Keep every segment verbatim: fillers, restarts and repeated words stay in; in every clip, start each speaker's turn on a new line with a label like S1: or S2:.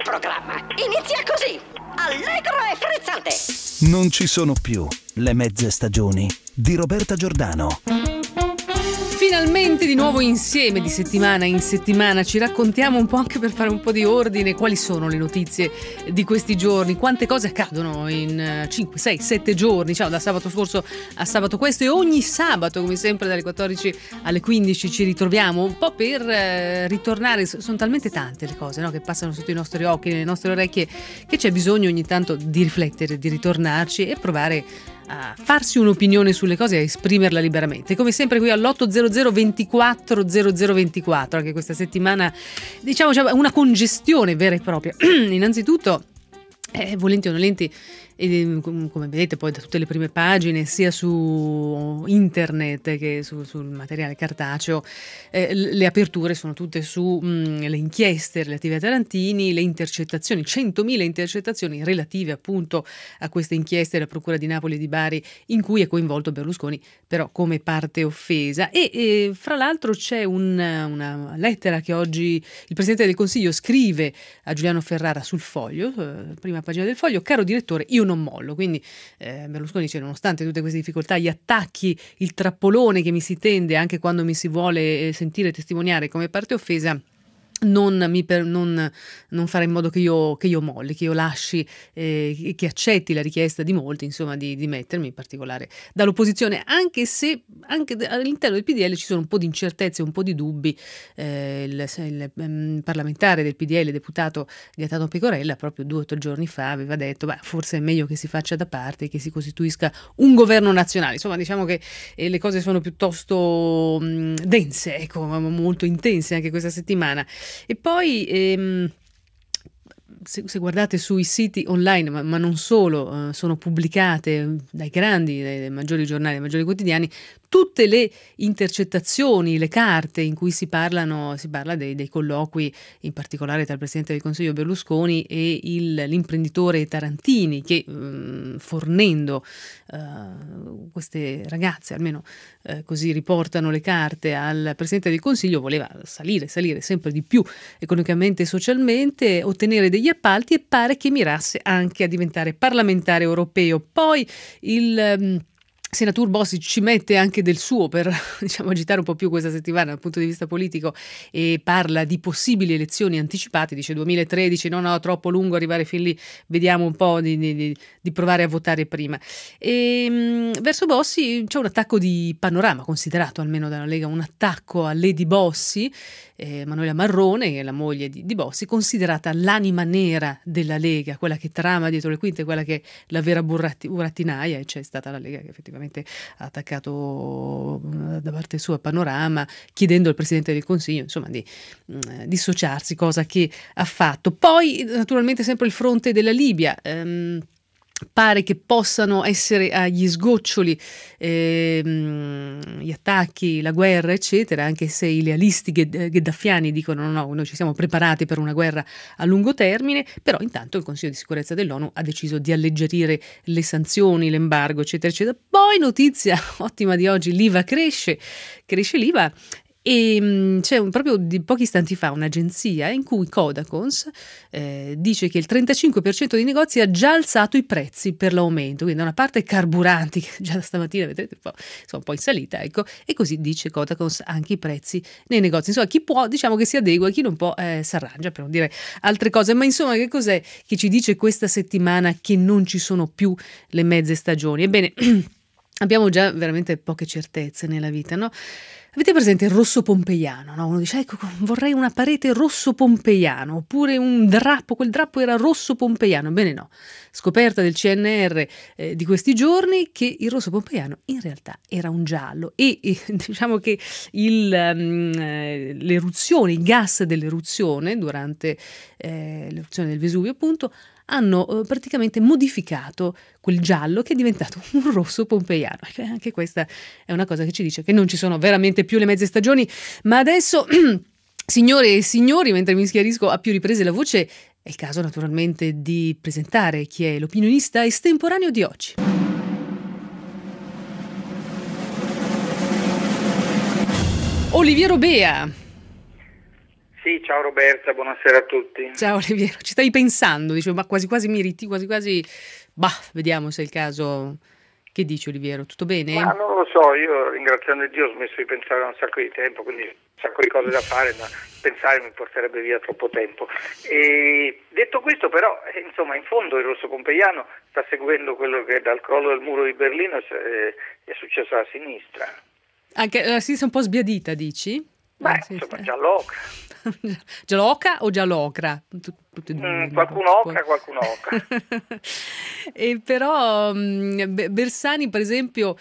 S1: programma inizia così, allegro e frizzante.
S2: Non ci sono più le mezze stagioni di Roberta Giordano.
S3: Finalmente di nuovo insieme, di settimana in settimana, ci raccontiamo un po' anche per fare un po' di ordine quali sono le notizie di questi giorni, quante cose accadono in cinque, sei, sette giorni, diciamo da sabato scorso a sabato questo, e ogni sabato come sempre dalle quattordici alle quindici ci ritroviamo un po' per eh, ritornare. Sono talmente tante le cose, no, che passano sotto i nostri occhi, nelle nostre orecchie, che c'è bisogno ogni tanto di riflettere, di ritornarci e provare a farsi un'opinione sulle cose e a esprimerla liberamente. Come sempre qui all'otto hundred ventiquattro zero zero ventiquattro, anche questa settimana diciamo c'è una congestione vera e propria. Innanzitutto, eh, volenti o nolenti, e come vedete poi da tutte le prime pagine sia su internet che su, sul materiale cartaceo, eh, le aperture sono tutte su mh, le inchieste relative a Tarantini, le intercettazioni, centomila intercettazioni relative appunto a queste inchieste della Procura di Napoli e di Bari in cui è coinvolto Berlusconi però come parte offesa. E, e fra l'altro c'è un, una lettera che oggi il Presidente del Consiglio scrive a Giuliano Ferrara sul Foglio, eh, prima pagina del Foglio: caro direttore, io non mollo. Quindi eh, Berlusconi dice: nonostante tutte queste difficoltà, gli attacchi, il trappolone che mi si tende anche quando mi si vuole sentire testimoniare come parte offesa, non, mi per, non, non fare in modo che io, che io molli, che io lasci, eh, che accetti la richiesta di molti, insomma, di, di mettermi in particolare dall'opposizione, anche se anche all'interno del P D L ci sono un po' di incertezze, un po' di dubbi. Eh, il, il um, parlamentare del P D L, deputato Gaetano Pecorella, proprio due o tre giorni fa aveva detto: beh, forse è meglio che si faccia da parte e che si costituisca un governo nazionale. Insomma, diciamo che eh, le cose sono piuttosto mh, dense, ecco, molto intense anche questa settimana. E poi ehm, se, se guardate sui siti online, ma, ma non solo, eh, sono pubblicate dai grandi, dai, dai maggiori giornali, dai maggiori quotidiani, tutte le intercettazioni, le carte in cui si parlano, si parla dei, dei colloqui, in particolare tra il Presidente del Consiglio Berlusconi e il, l'imprenditore Tarantini, che mh, fornendo uh, queste ragazze, almeno uh, così riportano le carte al Presidente del Consiglio, voleva salire, salire sempre di più economicamente e socialmente, ottenere degli appalti, e pare che mirasse anche a diventare parlamentare europeo. Poi il um, Senatur Bossi ci mette anche del suo per, diciamo, agitare un po' più questa settimana dal punto di vista politico, e parla di possibili elezioni anticipate. Dice duemilatredici, no no, troppo lungo arrivare fin lì, vediamo un po' di, di, di provare a votare prima. E mh, verso Bossi c'è un attacco di Panorama, considerato almeno dalla Lega un attacco a Lady Bossi, eh, Manuela Marrone, che è la moglie di, di Bossi, considerata l'anima nera della Lega, quella che trama dietro le quinte, quella che è la vera burratti, burattinaia, e c'è stata la Lega che effettivamente ha attaccato da parte sua Panorama, chiedendo al Presidente del Consiglio insomma di mh, dissociarsi, cosa che ha fatto. Poi naturalmente sempre il fronte della Libia. ehm, Pare che possano essere agli sgoccioli ehm, gli attacchi, la guerra, eccetera, anche se i lealisti gheddafiani dicono no, no, noi ci siamo preparati per una guerra a lungo termine. Però intanto il Consiglio di sicurezza dell'ONU ha deciso di alleggerire le sanzioni, l'embargo, eccetera, eccetera. Poi notizia ottima di oggi: l'I V A cresce, cresce l'I V A. E mh, c'è un, proprio di pochi istanti fa un'agenzia in cui Codacons eh, dice che il trentacinque per cento dei negozi ha già alzato i prezzi per l'aumento. Quindi da una parte carburanti, che già stamattina vedete un po', sono un po' in salita, ecco, e così dice Codacons anche i prezzi nei negozi. Insomma, chi può, diciamo che si adegua, chi non può eh, si arrangia, per non dire altre cose. Ma insomma, che cos'è che ci dice questa settimana che non ci sono più le mezze stagioni? Ebbene, abbiamo già veramente poche certezze nella vita, no? Avete presente il rosso pompeiano, no? Uno dice: ecco, vorrei una parete rosso pompeiano, oppure un drappo, quel drappo era rosso pompeiano. Bene, no. Scoperta del C N R eh, di questi giorni che il rosso pompeiano in realtà era un giallo, e, e diciamo che il, um, l'eruzione, il gas dell'eruzione durante eh, l'eruzione del Vesuvio appunto hanno eh, praticamente modificato quel giallo, che è diventato un rosso pompeiano. Anche questa è una cosa che ci dice che non ci sono veramente più le mezze stagioni. Ma adesso, signore e signori, mentre mi schiarisco a più riprese la voce, è il caso naturalmente di presentare chi è l'opinionista estemporaneo di oggi. Oliviero Bea.
S4: Sì, ciao Roberta, buonasera a tutti.
S3: Ciao Oliviero, ci stavi pensando, dicevo, ma quasi quasi mi riti, quasi quasi, bah, vediamo se è il caso. Che dici Oliviero, tutto
S4: Ma
S3: bene?
S4: non lo so, io ringraziando Dio ho smesso di pensare da un sacco di tempo, quindi un sacco di cose da fare, ma pensare mi porterebbe via troppo tempo. E detto questo però, eh, insomma, in fondo il Rosso Pompeiano sta seguendo quello che dal crollo del muro di Berlino è, è successo alla sinistra.
S3: Anche la sinistra un po' sbiadita, dici?
S4: Beh,
S3: Ah, sì,
S4: insomma,
S3: sì.
S4: già l'ocra.
S3: Giallocra o giallocra? Tut- tutte e due,
S4: Mm,
S3: non
S4: qualcuno
S3: si
S4: ocra,
S3: può.
S4: qualcuno ocra.
S3: E però mh, Be- Bersani, per esempio,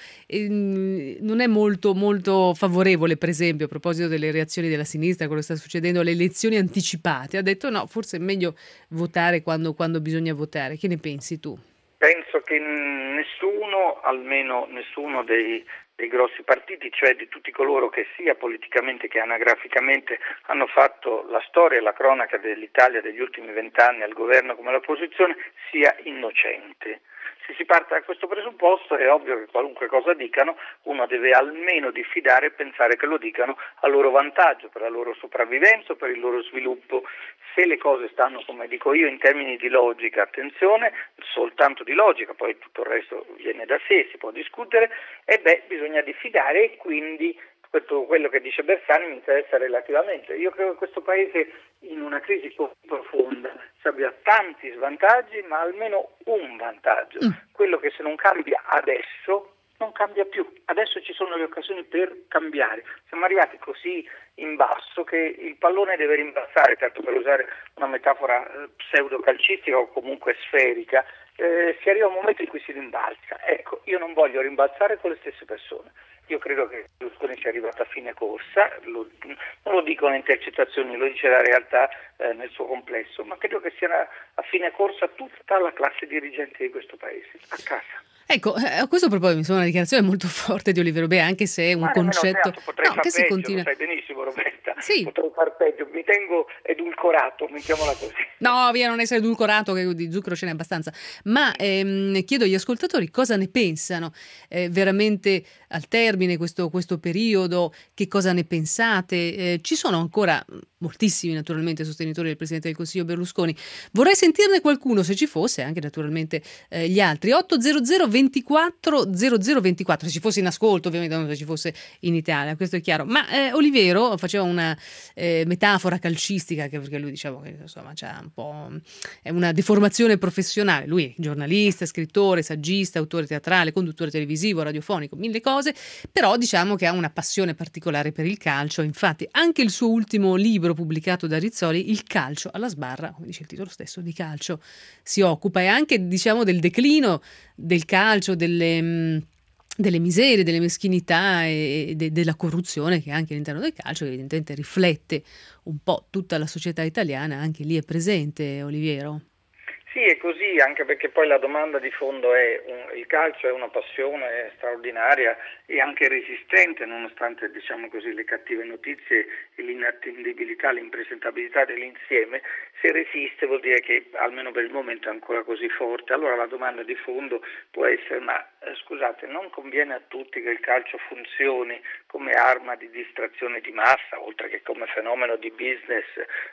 S3: ehm, non è molto, molto favorevole, per esempio, a proposito delle reazioni della sinistra, quello che sta succedendo alle elezioni anticipate. Ha detto no, forse è meglio votare quando, quando bisogna votare. Che ne pensi tu?
S4: Penso che nessuno, almeno nessuno dei, dei grossi partiti, cioè di tutti coloro che sia politicamente che anagraficamente hanno fatto la storia e la cronaca dell'Italia degli ultimi vent'anni al governo come all'opposizione, sia innocente. Se si parte da questo presupposto è ovvio che qualunque cosa dicano uno deve almeno diffidare e pensare che lo dicano a loro vantaggio, per la loro sopravvivenza o per il loro sviluppo. Se le cose stanno, come dico io, in termini di logica, attenzione, soltanto di logica, poi tutto il resto viene da sé, si può discutere, e beh, bisogna diffidare e quindi questo, quello che dice Bersani mi interessa relativamente. Io credo che questo Paese in una crisi così profonda abbia tanti svantaggi, ma almeno un vantaggio,
S3: Mm.
S4: quello che se non cambia adesso non cambia più. Adesso ci sono le occasioni per cambiare. Siamo arrivati così in basso che il pallone deve rimbalzare, tanto per usare una metafora eh, pseudo-calcistica o comunque sferica, eh, si arriva a un momento in cui si rimbalza. Ecco, io non voglio rimbalzare con le stesse persone. Io credo che Berlusconi sia arrivato a fine corsa, lo, non lo dicono intercettazioni, lo dice la realtà eh, nel suo complesso, ma credo che sia a fine corsa tutta la classe dirigente di questo Paese, a casa.
S3: Ecco, eh, a questo proposito mi sembra una dichiarazione molto forte di Oliviero Bea, anche se è un
S4: Ma nemmeno
S3: concetto
S4: tanto, potrei
S3: no,
S4: far
S3: che si
S4: peggio,
S3: continua.
S4: lo sai benissimo Roberta,
S3: Sì.
S4: potrei far peggio, mi tengo edulcorato, mettiamola così.
S3: No, via non essere edulcorato, che di zucchero ce n'è abbastanza. Ma ehm, chiedo agli ascoltatori cosa ne pensano eh, veramente al termine questo, questo periodo, che cosa ne pensate. Eh, ci sono ancora moltissimi naturalmente sostenitori del Presidente del Consiglio Berlusconi. Vorrei sentirne qualcuno, se ci fosse, anche naturalmente eh, gli altri. ottocento ventiquattro zero zero ventiquattro, se ci fosse in ascolto, ovviamente non se ci fosse in Italia, questo è chiaro. Ma eh, Oliviero faceva una eh, metafora calcistica, che perché lui diceva che insomma c'è un po' è una deformazione professionale. Lui è giornalista, scrittore, saggista, autore teatrale, conduttore televisivo, radiofonico, mille cose, però diciamo che ha una passione particolare per il calcio. Infatti anche il suo ultimo libro pubblicato da Rizzoli, Il calcio alla sbarra, come dice il titolo stesso, di calcio si occupa, e anche diciamo del declino del calcio, delle mh, delle miserie, delle meschinità e de- della corruzione che anche all'interno del calcio, che evidentemente riflette un po' tutta la società italiana, anche lì è presente, Oliviero.
S4: Sì, è così, anche perché poi la domanda di fondo è, un, il calcio è una passione straordinaria e anche resistente, nonostante diciamo così le cattive notizie e l'inattendibilità, l'impresentabilità dell'insieme. Se resiste vuol dire che almeno per il momento è ancora così forte. Allora la domanda di fondo può essere, ma eh, scusate, non conviene a tutti che il calcio funzioni come arma di distrazione di massa, oltre che come fenomeno di business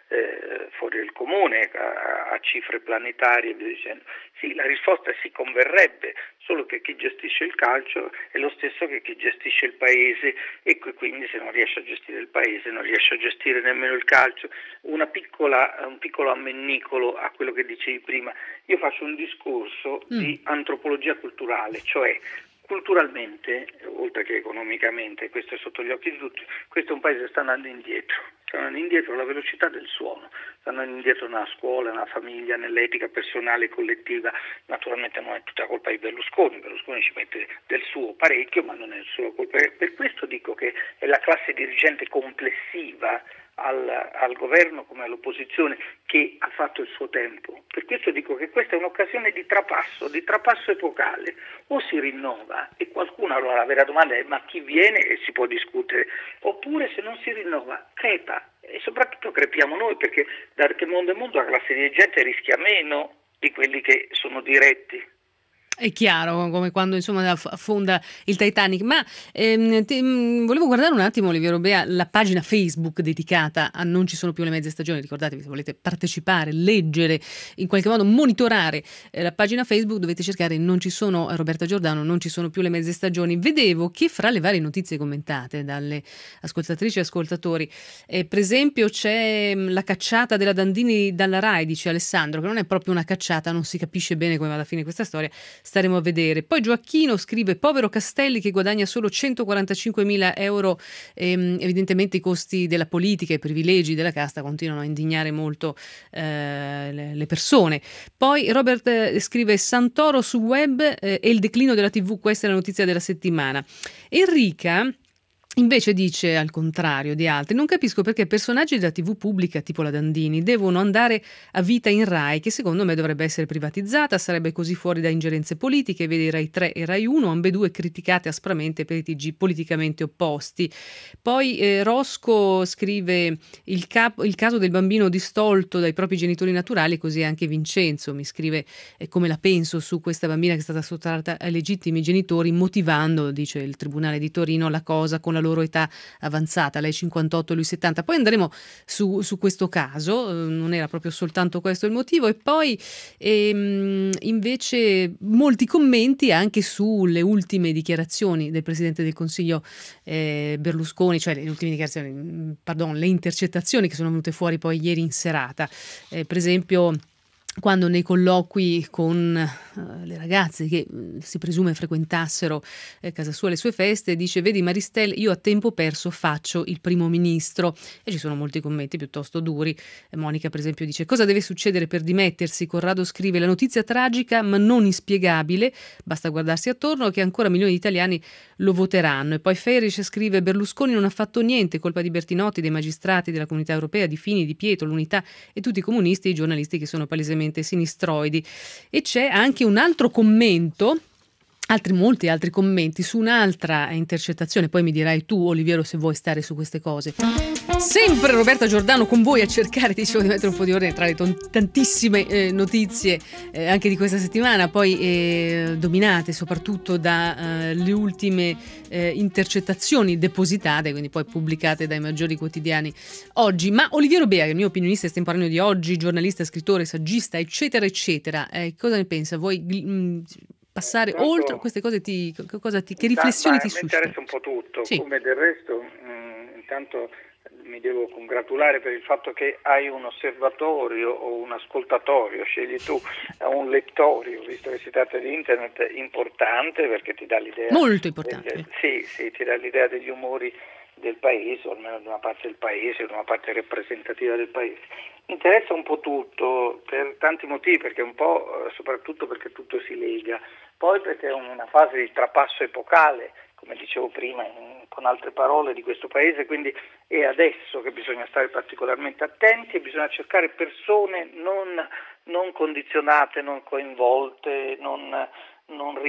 S4: eh, fuori del comune, a, a cifre planetarie e via dicendo? Sì, la risposta si converrebbe, solo che chi gestisce il calcio è lo stesso che chi gestisce il paese, e quindi se non riesce a gestire il paese non riesce a gestire nemmeno il calcio. Una piccola, un piccolo ammennicolo a quello che dicevi prima: io faccio un discorso mm. di antropologia culturale, cioè culturalmente, oltre che economicamente, questo è sotto gli occhi di tutti, questo è un paese che sta andando indietro, sta andando indietro alla velocità del suono, sta andando indietro nella scuola, nella famiglia, nell'etica personale e collettiva. Naturalmente non è tutta colpa di Berlusconi, Berlusconi ci mette del suo parecchio, ma non è solo colpa. Per questo dico che è la classe dirigente complessiva al, al governo come all'opposizione che ha fatto il suo tempo. Per questo dico che questa è un'occasione di trapasso, di trapasso epocale. O si rinnova e qualcuno, allora la vera domanda è ma chi viene, e si può discutere, oppure se non si rinnova crepa, e soprattutto crepiamo noi, perché da che mondo è mondo la classe dirigente rischia meno di quelli che sono diretti.
S3: È chiaro, come quando insomma affonda il Titanic. Ma ehm, te, mh, volevo guardare un attimo, Oliviero Bea, la pagina Facebook dedicata a Non ci sono più le mezze stagioni. Ricordatevi, se volete partecipare, leggere, in qualche modo monitorare eh, la pagina Facebook, dovete cercare Non ci sono, Roberta Giordano, Non ci sono più le mezze stagioni. Vedevo che fra le varie notizie commentate dalle ascoltatrici e ascoltatori, eh, per esempio c'è mh, la cacciata della Dandini dalla Rai, dice Alessandro, che non è proprio una cacciata, non si capisce bene come va alla fine questa storia. Staremo a vedere. Poi Gioacchino scrive: povero Castelli che guadagna solo centoquarantacinquemila euro. Ehm, evidentemente i costi della politica, i privilegi della casta continuano a indignare molto eh, le, le persone. Poi Robert eh, scrive: Santoro su web eh, e il declino della tivù, questa è la notizia della settimana. Enrica invece dice, al contrario di altri: non capisco perché personaggi della tivù pubblica tipo la Dandini devono andare a vita in Rai, che secondo me dovrebbe essere privatizzata, sarebbe così fuori da ingerenze politiche. Vedi Rai tre e Rai uno, ambedue criticate aspramente per i T G politicamente opposti. Poi eh, Rosco scrive: il, cap- il caso del bambino distolto dai propri genitori naturali, così anche Vincenzo mi scrive eh, come la penso su questa bambina che è stata sottratta ai legittimi genitori, motivando, dice il Tribunale di Torino, la cosa con la loro età avanzata, lei cinquantotto, lui settanta. Poi andremo su, su questo caso, eh, non era proprio soltanto questo il motivo. E poi ehm, invece molti commenti anche sulle ultime dichiarazioni del Presidente del Consiglio eh, Berlusconi, cioè le ultime dichiarazioni, pardon, le intercettazioni che sono venute fuori poi ieri in serata, eh, per esempio quando nei colloqui con uh, le ragazze che uh, si presume frequentassero eh, casa sua le sue feste, dice: vedi Maristel, io a tempo perso faccio il primo ministro. E ci sono molti commenti piuttosto duri. eh, Monica per esempio dice: cosa deve succedere per dimettersi? Corrado scrive: la notizia tragica ma non inspiegabile, basta guardarsi attorno che ancora milioni di italiani lo voteranno. E poi Feric scrive: Berlusconi non ha fatto niente, colpa di Bertinotti, dei magistrati, della Comunità Europea, di Fini, di Pietro, l'Unità e tutti i comunisti e i giornalisti che sono palesemente sinistroidi. E c'è anche un altro commento, altri molti altri commenti su un'altra intercettazione, poi mi dirai tu Oliviero se vuoi stare su queste cose. Sempre Roberta Giordano con voi a cercare, dicevo, di mettere un po' di ordine tra le ton- tantissime eh, notizie eh, anche di questa settimana, poi eh, dominate soprattutto dalle eh, ultime eh, intercettazioni depositate, quindi poi pubblicate dai maggiori quotidiani oggi. Ma Oliviero Bea, il mio opinionista estemporaneo di oggi, giornalista, scrittore, saggista, eccetera eccetera, eh, cosa ne pensa? Vuoi mh, passare
S4: Tanto,
S3: oltre queste cose? Ti, cosa ti, che riflessioni
S4: ma,
S3: ti
S4: ma
S3: suscita?
S4: Mi interessa un po' tutto,
S3: sì.
S4: Come del resto mh, intanto mi devo congratulare per il fatto che hai un osservatorio o un ascoltatorio, scegli tu, un lettorio, visto che si tratta di internet, importante, perché ti dà l'idea
S3: molto importante
S4: del, sì, sì, ti dà l'idea degli umori del paese, o almeno di una parte del paese, di una parte rappresentativa del paese. Mi interessa un po' tutto per tanti motivi, perché un po' soprattutto perché tutto si lega, poi perché è una fase di trapasso epocale, come dicevo prima, in, con altre parole, di questo paese, quindi è adesso che bisogna stare particolarmente attenti e bisogna cercare persone non, non condizionate, non coinvolte, non, non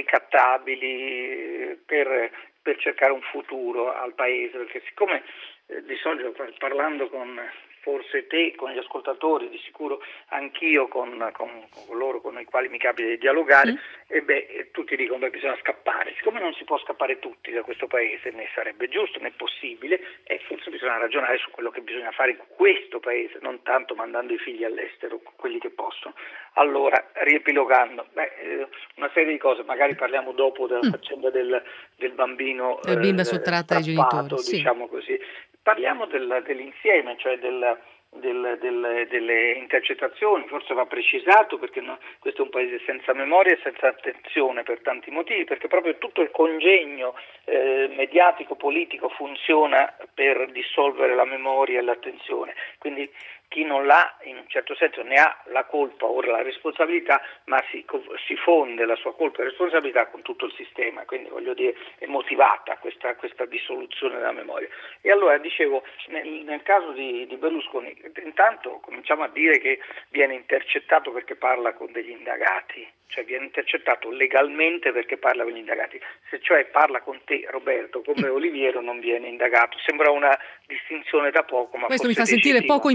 S4: ricattabili per, per cercare un futuro al paese, perché siccome eh, di solito parlando con forse te, con gli ascoltatori, di sicuro anch'io con, con, con coloro con i quali mi capita di dialogare, mm. e beh, tutti dicono che bisogna scappare. Siccome non si può scappare tutti da questo paese, né sarebbe giusto né possibile, e forse bisogna ragionare su quello che bisogna fare in questo paese, non tanto mandando i figli all'estero, quelli che possono. Allora, riepilogando, beh, una serie di cose, magari parliamo dopo della mm. faccenda del, del bambino
S3: la bimba
S4: eh,
S3: sottratta ai genitori,
S4: diciamo sì. così. Parliamo del, dell'insieme, cioè del, del, del, delle intercettazioni. Forse va precisato perché no, questo è un paese senza memoria e senza attenzione per tanti motivi, perché proprio tutto il congegno eh, mediatico, politico funziona per dissolvere la memoria e l'attenzione. Quindi chi non l'ha, in un certo senso, ne ha la colpa o la responsabilità, ma si, si fonde la sua colpa e responsabilità con tutto il sistema, quindi voglio dire è motivata questa, questa dissoluzione della memoria. E allora dicevo, nel, nel caso di, di Berlusconi, intanto cominciamo a dire che viene intercettato perché parla con degli indagati, cioè viene intercettato legalmente perché parla con gli indagati, se cioè parla con te Roberto come Oliviero non viene indagato. Sembra una distinzione da poco, ma
S3: questo mi fa
S4: decisiva.
S3: sentire poco importante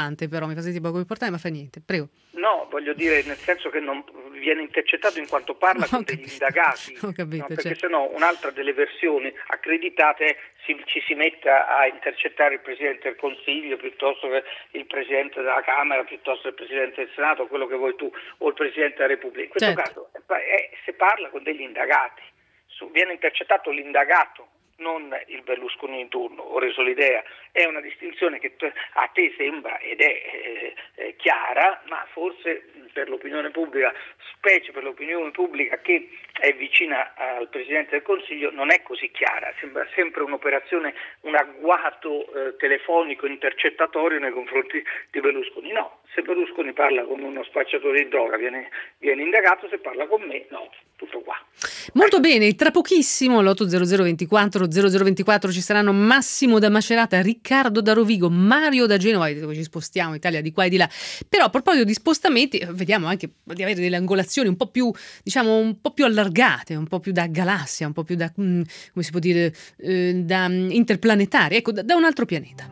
S3: importante, però mi fa sentire poco importante, ma fa niente, prego.
S4: No, voglio dire nel senso che non viene intercettato in quanto parla con degli indagati,
S3: Ho capito,
S4: no? Perché
S3: certo.
S4: sennò un'altra delle versioni accreditate si, ci si metta a intercettare il Presidente del Consiglio piuttosto che il Presidente della Camera, piuttosto che il Presidente del Senato, quello che vuoi tu, o il Presidente della Repubblica. In questo
S3: Certo.
S4: caso è, se parla con degli indagati, su, viene intercettato l'indagato, non il Berlusconi in turno. Ho reso l'idea, è una distinzione che a te sembra ed è eh, eh, chiara, ma forse per l'opinione pubblica, specie per l'opinione pubblica che è vicina al Presidente del Consiglio, non è così chiara, sembra sempre un'operazione, un agguato eh, telefonico intercettatorio nei confronti di Berlusconi. No, se Berlusconi parla con uno spacciatore di droga viene, viene indagato, se parla con me no, tutto qua.
S3: Molto bene, tra pochissimo all'otto zero zero ventiquattro zero zero ventiquattro ci saranno Massimo da Macerata, Riccardo da Rovigo, Mario da Genova, dove ci spostiamo Italia di qua e di là. Però a proposito di spostamenti, vediamo anche di avere delle angolazioni un po' più, diciamo, un po' più allargate, un po' più da galassia, un po' più da, come si può dire, eh, da interplanetarie, ecco, da, da un altro pianeta.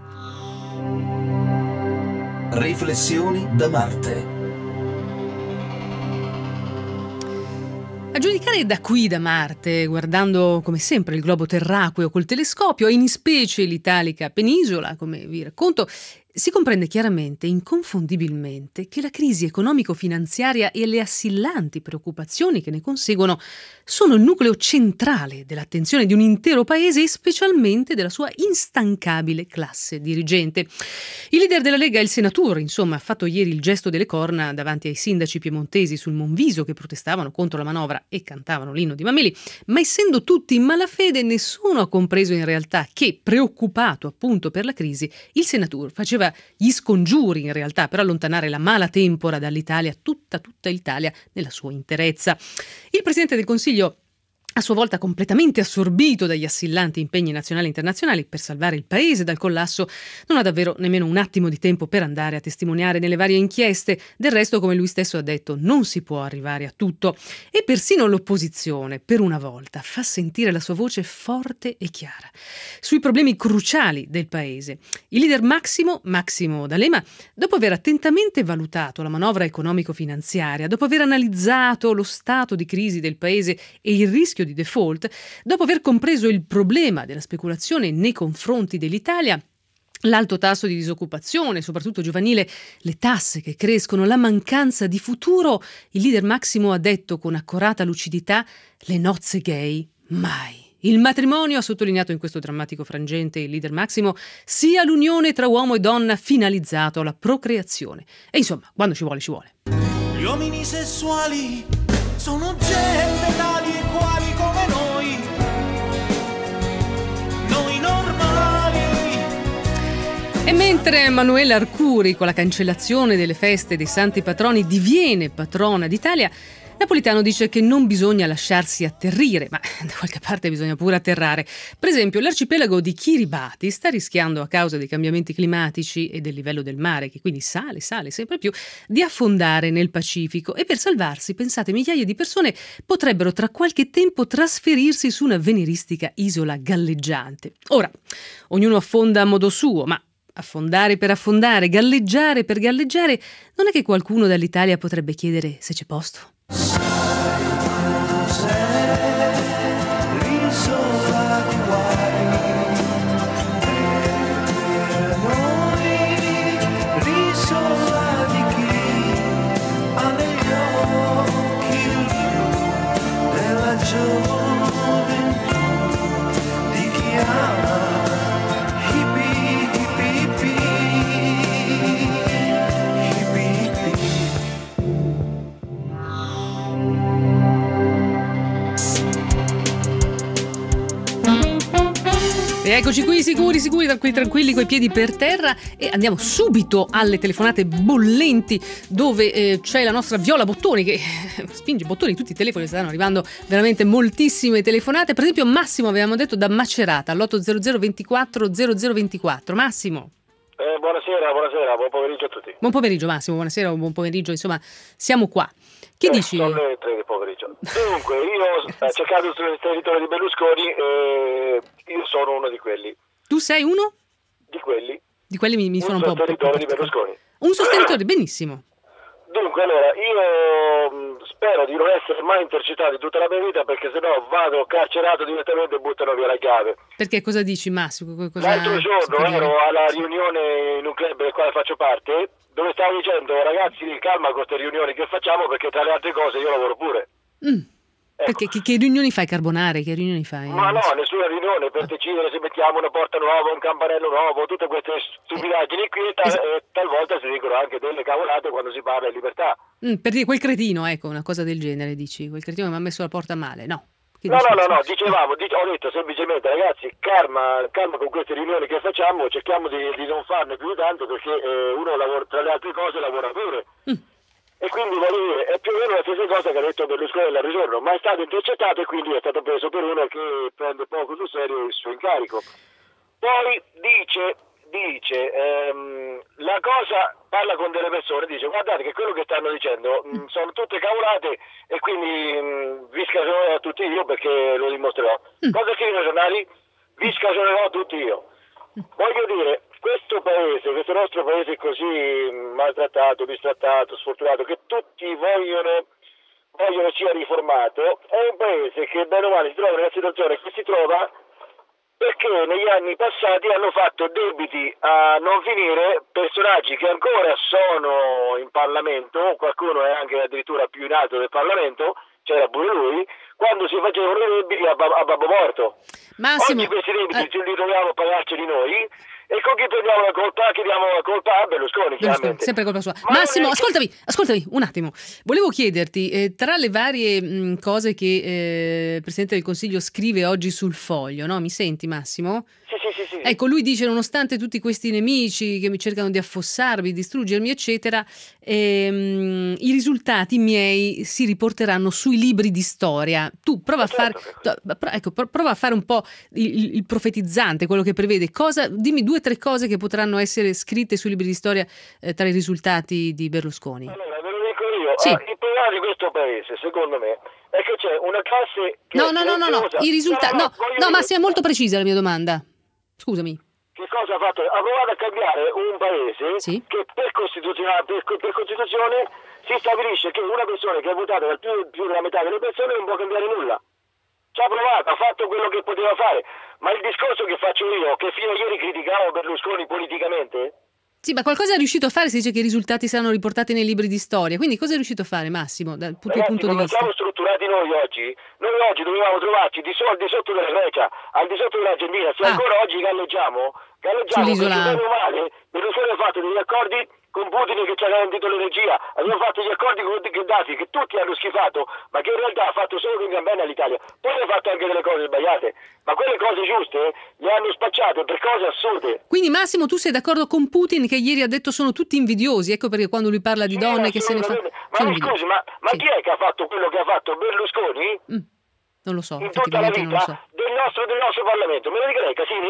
S2: Riflessioni da Marte.
S3: A giudicare da qui, da Marte, guardando come sempre il globo terracqueo col telescopio, e in specie l'italica penisola, come vi racconto, si comprende chiaramente, inconfondibilmente, che la crisi economico-finanziaria e le assillanti preoccupazioni che ne conseguono sono il nucleo centrale dell'attenzione di un intero paese e specialmente della sua instancabile classe dirigente. Il leader della Lega, il senatore, insomma, ha fatto ieri il gesto delle corna davanti ai sindaci piemontesi sul Monviso che protestavano contro la manovra e cantavano l'inno di Mameli, ma essendo tutti in malafede nessuno ha compreso in realtà che, preoccupato appunto per la crisi, il senatore faceva gli scongiuri in realtà per allontanare la mala tempora dall'Italia, tutta tutta l'Italia nella sua interezza. Il Presidente del Consiglio, a sua volta completamente assorbito dagli assillanti impegni nazionali e internazionali per salvare il paese dal collasso, non ha davvero nemmeno un attimo di tempo per andare a testimoniare nelle varie inchieste. Del resto, come lui stesso ha detto, non si può arrivare a tutto. E persino l'opposizione, per una volta, fa sentire la sua voce forte e chiara sui problemi cruciali del paese. Il leader Massimo, Massimo D'Alema, dopo aver attentamente valutato la manovra economico-finanziaria, dopo aver analizzato lo stato di crisi del paese e il rischio di default, dopo aver compreso il problema della speculazione nei confronti dell'Italia, l'alto tasso di disoccupazione, soprattutto giovanile, le tasse che crescono, la mancanza di futuro, il leader Massimo ha detto con accorata lucidità: le nozze gay mai. Il matrimonio, ha sottolineato in questo drammatico frangente il leader Massimo, sia l'unione tra uomo e donna finalizzato alla procreazione. E insomma, quando ci vuole, ci vuole.
S5: Gli uomini sessuali sono gente tali e quali come noi, noi normali.
S3: E mentre Emanuela Arcuri, con la cancellazione delle feste dei santi patroni, diviene patrona d'Italia, Napolitano dice che non bisogna lasciarsi atterrire, ma da qualche parte bisogna pure atterrare. Per esempio, l'arcipelago di Kiribati sta rischiando, a causa dei cambiamenti climatici e del livello del mare, che quindi sale, sale sempre più, di affondare nel Pacifico. E per salvarsi, pensate, migliaia di persone potrebbero tra qualche tempo trasferirsi su una veneristica isola galleggiante. Ora, ognuno affonda a modo suo, ma affondare per affondare, galleggiare per galleggiare, non è che qualcuno dall'Italia potrebbe chiedere se c'è posto? E eccoci qui, sicuri, sicuri, tranquilli, tranquilli, coi piedi per terra, e andiamo subito alle telefonate bollenti, dove eh, c'è la nostra Viola Bottoni che spinge bottoni, tutti i telefoni, stanno arrivando veramente moltissime telefonate. Per esempio Massimo, avevamo detto, da Macerata, all'otto zero zero ventiquattro zero zero ventiquattro. Massimo.
S6: Eh, buonasera, buonasera, buon pomeriggio a tutti.
S3: Buon pomeriggio Massimo, buonasera o buon pomeriggio, insomma, siamo qua. Che
S6: eh,
S3: dici?
S6: Sono le tre del pomeriggio. Dunque, io ho cercato sul territorio di Berlusconi e io sono uno di quelli.
S3: Tu sei uno?
S6: Di quelli?
S3: Di quelli mi, mi sono un po'...
S6: sul territorio di Berlusconi.
S3: Un sostenitore, benissimo.
S6: Dunque, allora, io mh, spero di non essere mai intercettato in tutta la mia vita, perché sennò vado carcerato direttamente e buttano via la chiave.
S3: Perché cosa dici, Massimo? Cosa
S6: L'altro giorno ero alla riunione in un club del quale faccio parte, dove stavo dicendo, ragazzi, calma con queste riunioni che facciamo, perché tra le altre cose io lavoro pure.
S3: Mm.
S6: Ecco.
S3: Perché che, che riunioni fai, Carbonare? Che riunioni fai?
S6: Ma no, nessuna riunione per decidere se mettiamo una porta nuova, un campanello nuovo, tutte queste stupidaggini qui, e, tal-
S3: Es-
S6: e talvolta si dicono anche delle cavolate quando si parla di libertà.
S3: Mm, per dire quel cretino, ecco, una cosa del genere, dici? Quel cretino che mi ha messo la porta male, no? Che
S6: No,
S3: dici?
S6: no, no, no, dicevamo, dice- ho detto semplicemente, ragazzi, calma, calma con queste riunioni che facciamo, cerchiamo di, di non farne più di tanto, perché eh, uno lavora, tra le altre cose lavora pure.
S3: Mm.
S6: E quindi voglio dire, è più o meno la stessa cosa che ha detto Berlusconi l'altro giorno, ma è stato intercettato e quindi è stato preso per uno che prende poco sul serio il suo incarico. Poi dice, dice, ehm, la cosa, parla con delle persone, dice, guardate che quello che stanno dicendo mh, sono tutte cavolate, e quindi mh, vi scagionerò tutti io, perché lo dimostrerò. Cosa scrivono i giornali? Vi scagionerò tutti io. Voglio dire, questo paese, questo nostro paese così maltrattato, bistrattato, sfortunato, che tutti vogliono, vogliono sia riformato, è un paese che bene o male si trova nella situazione che si trova perché negli anni passati hanno fatto debiti a non finire personaggi che ancora sono in Parlamento, qualcuno è anche addirittura più in alto del Parlamento, c'era pure lui, quando si facevano i debiti a, Bab- a Babbo Morto.
S3: Massimo,
S6: Oggi questi debiti
S3: eh,
S6: ci li troviamo a pagarceli noi, e con chi prendiamo la colpa? Chiediamo la colpa a Berlusconi,
S3: Berlusconi,
S6: chiaramente.
S3: sempre colpa sua.
S6: Ma
S3: Massimo,
S6: non è che-
S3: ascoltami, ascoltami un attimo. Volevo chiederti, eh, tra le varie mh, cose che eh, il Presidente del Consiglio scrive oggi sul Foglio, no? Mi senti, Massimo?
S6: Sì, sì, sì, sì.
S3: Ecco, lui dice, nonostante tutti questi nemici che mi cercano di affossarmi, distruggermi, eccetera, ehm, i risultati miei si riporteranno sui libri di storia. Tu prova a fare,
S6: certo che-
S3: to- ecco, pro- prova a fare un po' il, il profetizzante, quello che prevede. Cosa, dimmi due o tre cose che potranno essere scritte sui libri di storia eh, tra i risultati di Berlusconi.
S6: Allora, ve lo dico io.
S3: Sì.
S6: Ah, il problema di questo paese, secondo me, è che c'è una classe che
S3: No,
S6: è
S3: no, no, no, no,
S6: silenziosa.
S3: i risultati. No,
S6: voglio
S3: no,
S6: dire,
S3: Massimo, è molto precisa la mia domanda. Scusami.
S6: Che cosa ha fatto? Ha provato a cambiare un paese
S3: Sì.
S6: che per, costituzionale- per, per Costituzione si stabilisce che una persona che ha votato da più, più della metà delle persone non può cambiare nulla. Ci ha provato, ha fatto quello che poteva fare, ma il discorso che faccio io, che fino a ieri criticavo Berlusconi politicamente,
S3: Sì, ma qualcosa è riuscito a fare, si dice che i risultati saranno riportati nei libri di storia. Quindi cosa è riuscito a fare, Massimo, dal tuo
S6: ragazzi,
S3: punto di
S6: come
S3: vista?
S6: siamo strutturati noi oggi, noi oggi dovevamo trovarci di, so- al di sotto della Grecia, al di sotto dell'Argentina, se
S3: Ah.
S6: ancora oggi galleggiamo, galleggiamo
S3: Sull'isola.
S6: perché bene o male, Berlusconi ha fatto degli accordi con Putin che ci ha garantito l'energia, abbiamo fatto gli accordi con Gheddafi che tutti hanno schifato, ma che in realtà ha fatto solo in bene all'Italia. Poi ha fatto anche delle cose sbagliate, ma quelle cose giuste le hanno spacciate per cose assurde.
S3: Quindi Massimo, tu sei d'accordo con Putin che ieri ha detto sono tutti invidiosi? Ecco perché quando lui parla di
S6: Sì,
S3: donne che se ne fa...
S6: assolutamente. Ma
S3: sono
S6: mi
S3: invidiosi.
S6: scusi, ma, ma
S3: Sì.
S6: chi è che ha fatto quello che ha fatto Berlusconi
S3: Mm, non lo so,
S6: in tutta la
S3: effettivamente non lo
S6: vita
S3: so.
S6: del nostro, del nostro Parlamento? Me lo dica lei, Casini?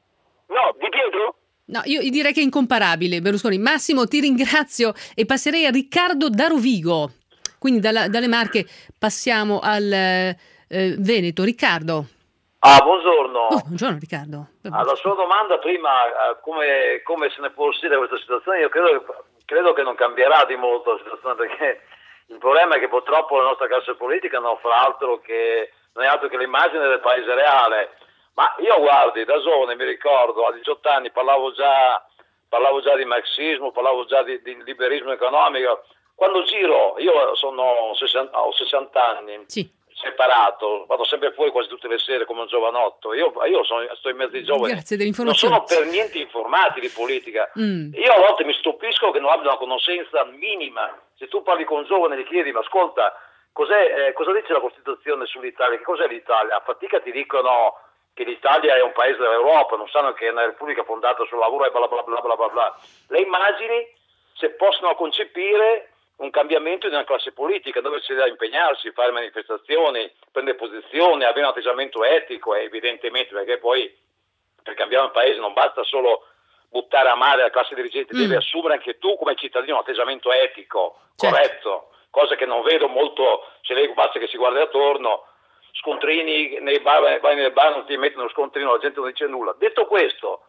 S6: No, Di Pietro?
S3: No, io direi che è incomparabile Berlusconi. Massimo, ti ringrazio e passerei a Riccardo da Rovigo. Quindi dalla- dalle Marche passiamo al eh, Veneto. Riccardo.
S7: Ah, buongiorno.
S3: Oh, buongiorno Riccardo.
S7: Alla sua domanda prima, eh, come, come se ne può uscire da questa situazione, io credo, credo che non cambierà di molto la situazione, perché il problema è che purtroppo la nostra classe politica non fa altro che, non è altro che l'immagine del paese reale. Ma io guardi, da giovane mi ricordo, a diciotto anni parlavo già, parlavo già di marxismo, parlavo già di, di liberismo economico. Quando giro, io sono sessanta, ho sessanta anni,
S3: Sì.
S7: separato, vado sempre fuori quasi tutte le sere come un giovanotto. Io, io sono, sto in mezzo ai giovani,
S3: Grazie
S7: non
S3: dell'informazione.
S7: sono per niente informati di politica.
S3: Mm.
S7: Io a volte mi stupisco che non abbiano una conoscenza minima. Se tu parli con un giovane e gli chiedi, ma ascolta, cos'è, eh, cosa dice la Costituzione sull'Italia? Che cos'è l'Italia? A fatica ti dicono che l'Italia è un paese dell'Europa, non sanno che è una repubblica fondata sul lavoro e bla bla bla bla bla bla. Le immagini, se possono concepire un cambiamento di una classe politica dove si deve impegnarsi, fare manifestazioni, prendere posizione, avere un atteggiamento etico, evidentemente, perché poi per cambiare un paese non basta solo buttare a mare la classe dirigente,
S3: Mm.
S7: devi assumere anche tu come cittadino un atteggiamento etico,
S3: Certo.
S7: corretto, cosa che non vedo molto, se lei basta che si guardi attorno, scontrini nei bar, vai nel bar, non ti mettono lo scontrino, la gente non dice nulla. Detto questo,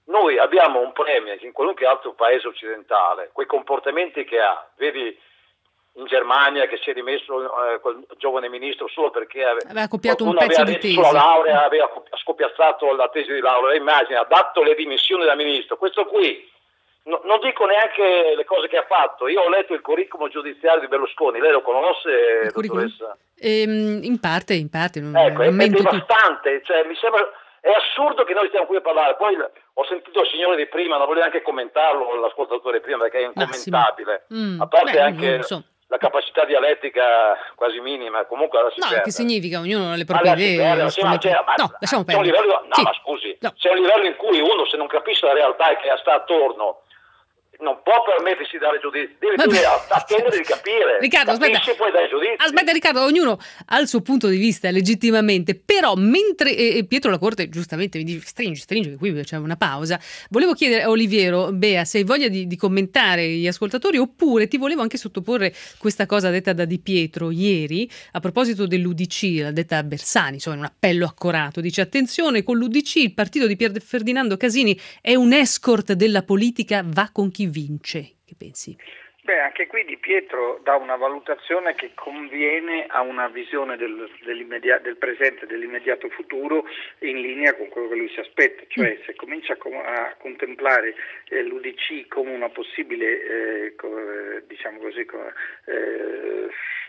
S7: Noi abbiamo un premier che in qualunque altro paese occidentale, quei comportamenti che ha, vedi in Germania che si è dimesso eh, quel giovane ministro solo perché ave-
S3: aveva copiato un pezzo
S7: aveva
S3: di
S7: detto
S3: tesi.
S7: sulla laurea, aveva scoppiazzato la tesi di laurea, immagina, ha dato le dimissioni da ministro. Questo qui, no, non dico neanche le cose che ha fatto. Io ho letto il curriculum giudiziario di Berlusconi, lei lo conosce, dottoressa?
S3: Ehm, in parte, in parte. Non,
S7: ecco,
S3: non
S7: è, è
S3: mento
S7: devastante, cioè, mi sembra... È assurdo che noi stiamo qui a parlare. Poi ho sentito il signore di prima, non voglio neanche commentarlo, l'ascoltatore di prima, perché è incommentabile.
S3: Mm,
S7: a parte
S3: beh,
S7: anche
S3: so.
S7: la capacità dialettica quasi minima, comunque la si
S3: No,
S7: perde.
S3: che significa? Ognuno ha le proprie
S7: Allora,
S3: idee.
S7: perde, sì, ma, cioè, ma,
S3: no, lasciamo
S7: c'è un
S3: perdere.
S7: livello, no,
S3: Sì.
S7: ma scusi,
S3: No.
S7: c'è un livello in cui uno, se non capisce la realtà e che sta attorno, non può permettersi di dare giudizi, deve,
S3: Vabbè.
S7: deve attendere di capire.
S3: Riccardo,
S7: Capisci,
S3: aspetta.
S7: poi dai giudizi.
S3: Aspetta Riccardo, ognuno ha il suo punto di vista legittimamente, però mentre e, e Pietro La Corte giustamente mi dice stringi, stringi, che qui c'è una pausa, volevo chiedere a Oliviero, Bea, se hai voglia di, di commentare gli ascoltatori, oppure ti volevo anche sottoporre questa cosa detta da Di Pietro ieri a proposito dell'U D C, l'ha detta Bersani, insomma in un appello accorato, dice attenzione con l'U D C il partito di Pier Ferdinando Casini è un escort della politica, va con chi vince. Che pensi?
S4: Beh, anche qui Di Pietro dà una valutazione che conviene a una visione del, del presente, dell'immediato futuro in linea con quello che lui si aspetta, cioè se comincia a, a contemplare eh, l'U D C come una possibile, eh, co, diciamo così, co, eh,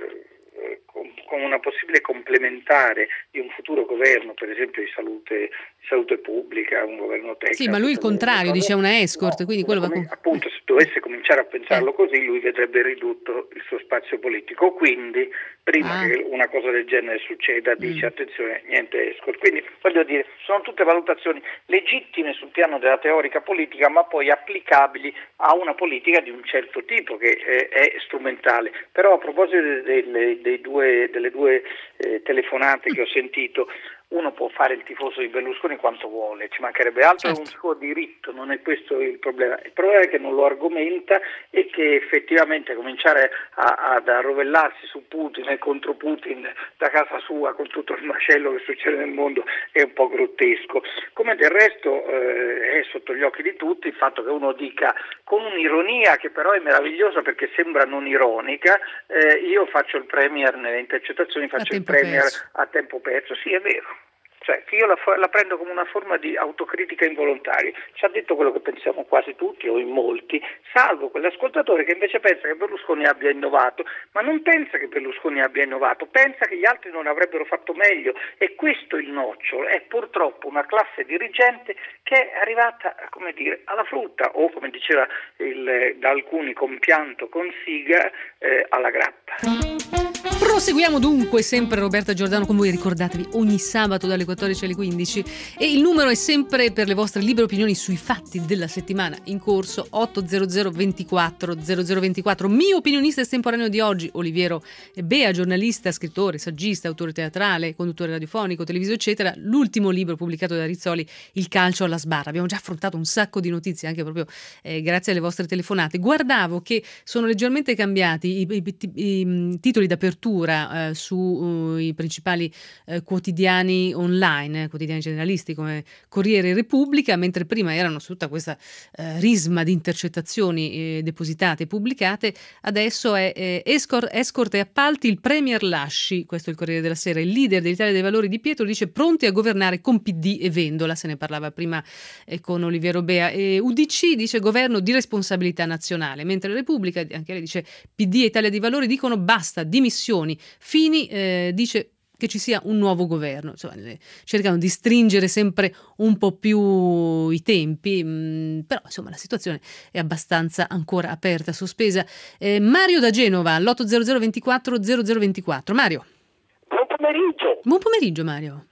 S4: come una possibile complementare di un futuro governo, per esempio di salute, di salute pubblica, un governo tecnico.
S3: Sì, ma lui il contrario, dice una escort,
S4: no,
S3: quindi quello va con...
S4: appunto se dovesse cominciare a pensarlo eh. così, lui vedrebbe ridotto il suo spazio politico, quindi prima ah. che una cosa del genere succeda dice mm. attenzione, niente escort. Quindi voglio dire, sono tutte valutazioni legittime sul piano della teorica politica, ma poi applicabili a una politica di un certo tipo che eh, è strumentale. Però a proposito delle, dei due, delle due eh, telefonate che ho sentito, uno può fare il tifoso di Berlusconi quanto vuole, ci mancherebbe altro, certo. È un suo diritto, non è questo il problema. Il problema è che non lo argomenta e che effettivamente cominciare a, ad arrovellarsi su Putin e contro Putin da casa sua con tutto il macello che succede nel mondo è un po' grottesco. Come del resto eh, è sotto gli occhi di tutti il fatto che uno dica con un'ironia che però è meravigliosa perché sembra non ironica, eh, io faccio il premier nelle intercettazioni, faccio il premier perso. a tempo perso. Sì, è vero. Cioè, io la, la prendo come una forma di autocritica involontaria. Ci ha detto quello che pensiamo quasi tutti o in molti, salvo quell'ascoltatore che invece pensa che Berlusconi abbia innovato, ma non pensa che Berlusconi abbia innovato, pensa che gli altri non avrebbero fatto meglio, e questo è il nocciolo. È purtroppo una classe dirigente che è arrivata, come dire, alla frutta, o come diceva il, da alcuni compianto con Siga, eh, alla grappa.
S3: Proseguiamo dunque, sempre Roberta Giordano con voi, ricordatevi ogni sabato dalle quattordici alle quindici e il numero è sempre per le vostre libere opinioni sui fatti della settimana in corso otto zero zero ventiquattro zero zero ventiquattro. Mio opinionista estemporaneo di oggi, Oliviero Bea, giornalista, scrittore, saggista, autore teatrale, conduttore radiofonico, televisivo eccetera. L'ultimo libro pubblicato da Rizzoli, Il calcio alla sbarra. Abbiamo già affrontato un sacco di notizie anche proprio eh, grazie alle vostre telefonate. Guardavo che sono leggermente cambiati i, i, i, i titoli d'apertura Eh, sui uh, principali eh, quotidiani online, eh, quotidiani generalisti come Corriere e Repubblica, mentre prima erano su tutta questa eh, risma di intercettazioni eh, depositate e pubblicate, adesso è eh, escort, escort e appalti, il premier lasci, questo è il Corriere della Sera, il leader dell'Italia dei Valori Di Pietro dice pronti a governare con P D e Vendola, se ne parlava prima eh, con Oliviero Bea, e U D C dice governo di responsabilità nazionale, mentre Repubblica anche lei dice P D e Italia dei Valori dicono basta, dimissioni. Fini eh, dice che ci sia un nuovo governo, insomma, cercano di stringere sempre un po' più i tempi, mh, però insomma la situazione è abbastanza ancora aperta, sospesa. Eh, Mario da Genova all'otto zero zero ventiquattro zero zero ventiquattro. Mario.
S8: Buon pomeriggio.
S3: Buon pomeriggio Mario.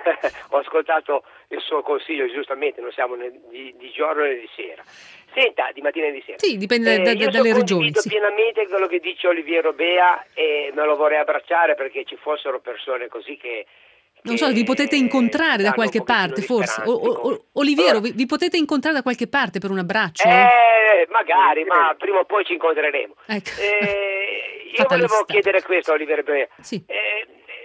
S8: Ho ascoltato il suo consiglio, giustamente non siamo né di, di giorno né di sera. Senta, di mattina e di sera.
S3: Sì, dipende
S8: eh,
S3: da, da, dalle regioni.
S8: Io
S3: sì.
S8: pienamente quello che dice Oliviero Bea e me lo vorrei abbracciare perché ci fossero persone così che...
S3: Non so, vi potete incontrare da qualche parte, forse. O, o, Oliviero, allora, vi, vi potete incontrare da qualche parte per un abbraccio?
S8: Eh, magari, ma prima o poi ci incontreremo.
S3: Ecco.
S8: Eh, io volevo chiedere questo a Oliviero Bea.
S3: Sì.
S8: Eh,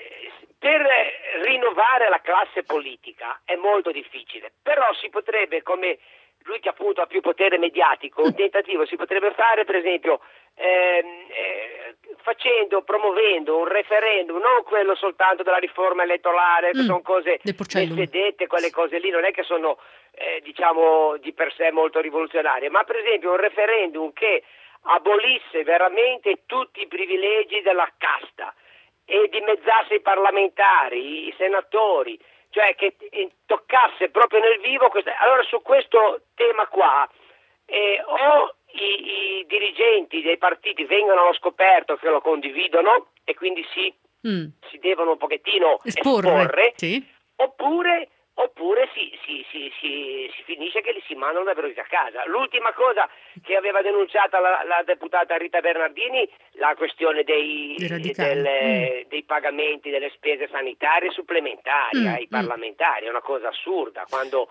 S8: per rinnovare la classe politica è molto difficile, però si potrebbe, come lui che appunto ha più potere mediatico, un tentativo si potrebbe fare per esempio ehm, eh, facendo, promuovendo un referendum, non quello soltanto della riforma elettorale, che
S3: Mm,
S8: sono cose
S3: del Porcellum.
S8: sedette, quelle cose lì non è che sono eh, diciamo di per sé molto rivoluzionarie, ma per esempio un referendum che abolisse veramente tutti i privilegi della casta e dimezzasse i parlamentari, i senatori, cioè che eh, toccasse proprio nel vivo questa. Allora su questo tema qua eh, o i, i dirigenti dei partiti vengono allo scoperto che lo condividono e quindi si,
S3: Mm.
S8: si devono un pochettino
S3: Esporre.
S8: esporre,
S3: Sì.
S8: oppure Oppure si, si, si, si, si finisce che li si mandano davvero a casa. L'ultima cosa che aveva denunciata la, la deputata Rita Bernardini, la questione dei,
S3: Dei radicali.
S8: delle- dei pagamenti delle spese sanitarie supplementari
S3: Mm,
S8: ai
S3: mm.
S8: parlamentari, è una cosa assurda, quando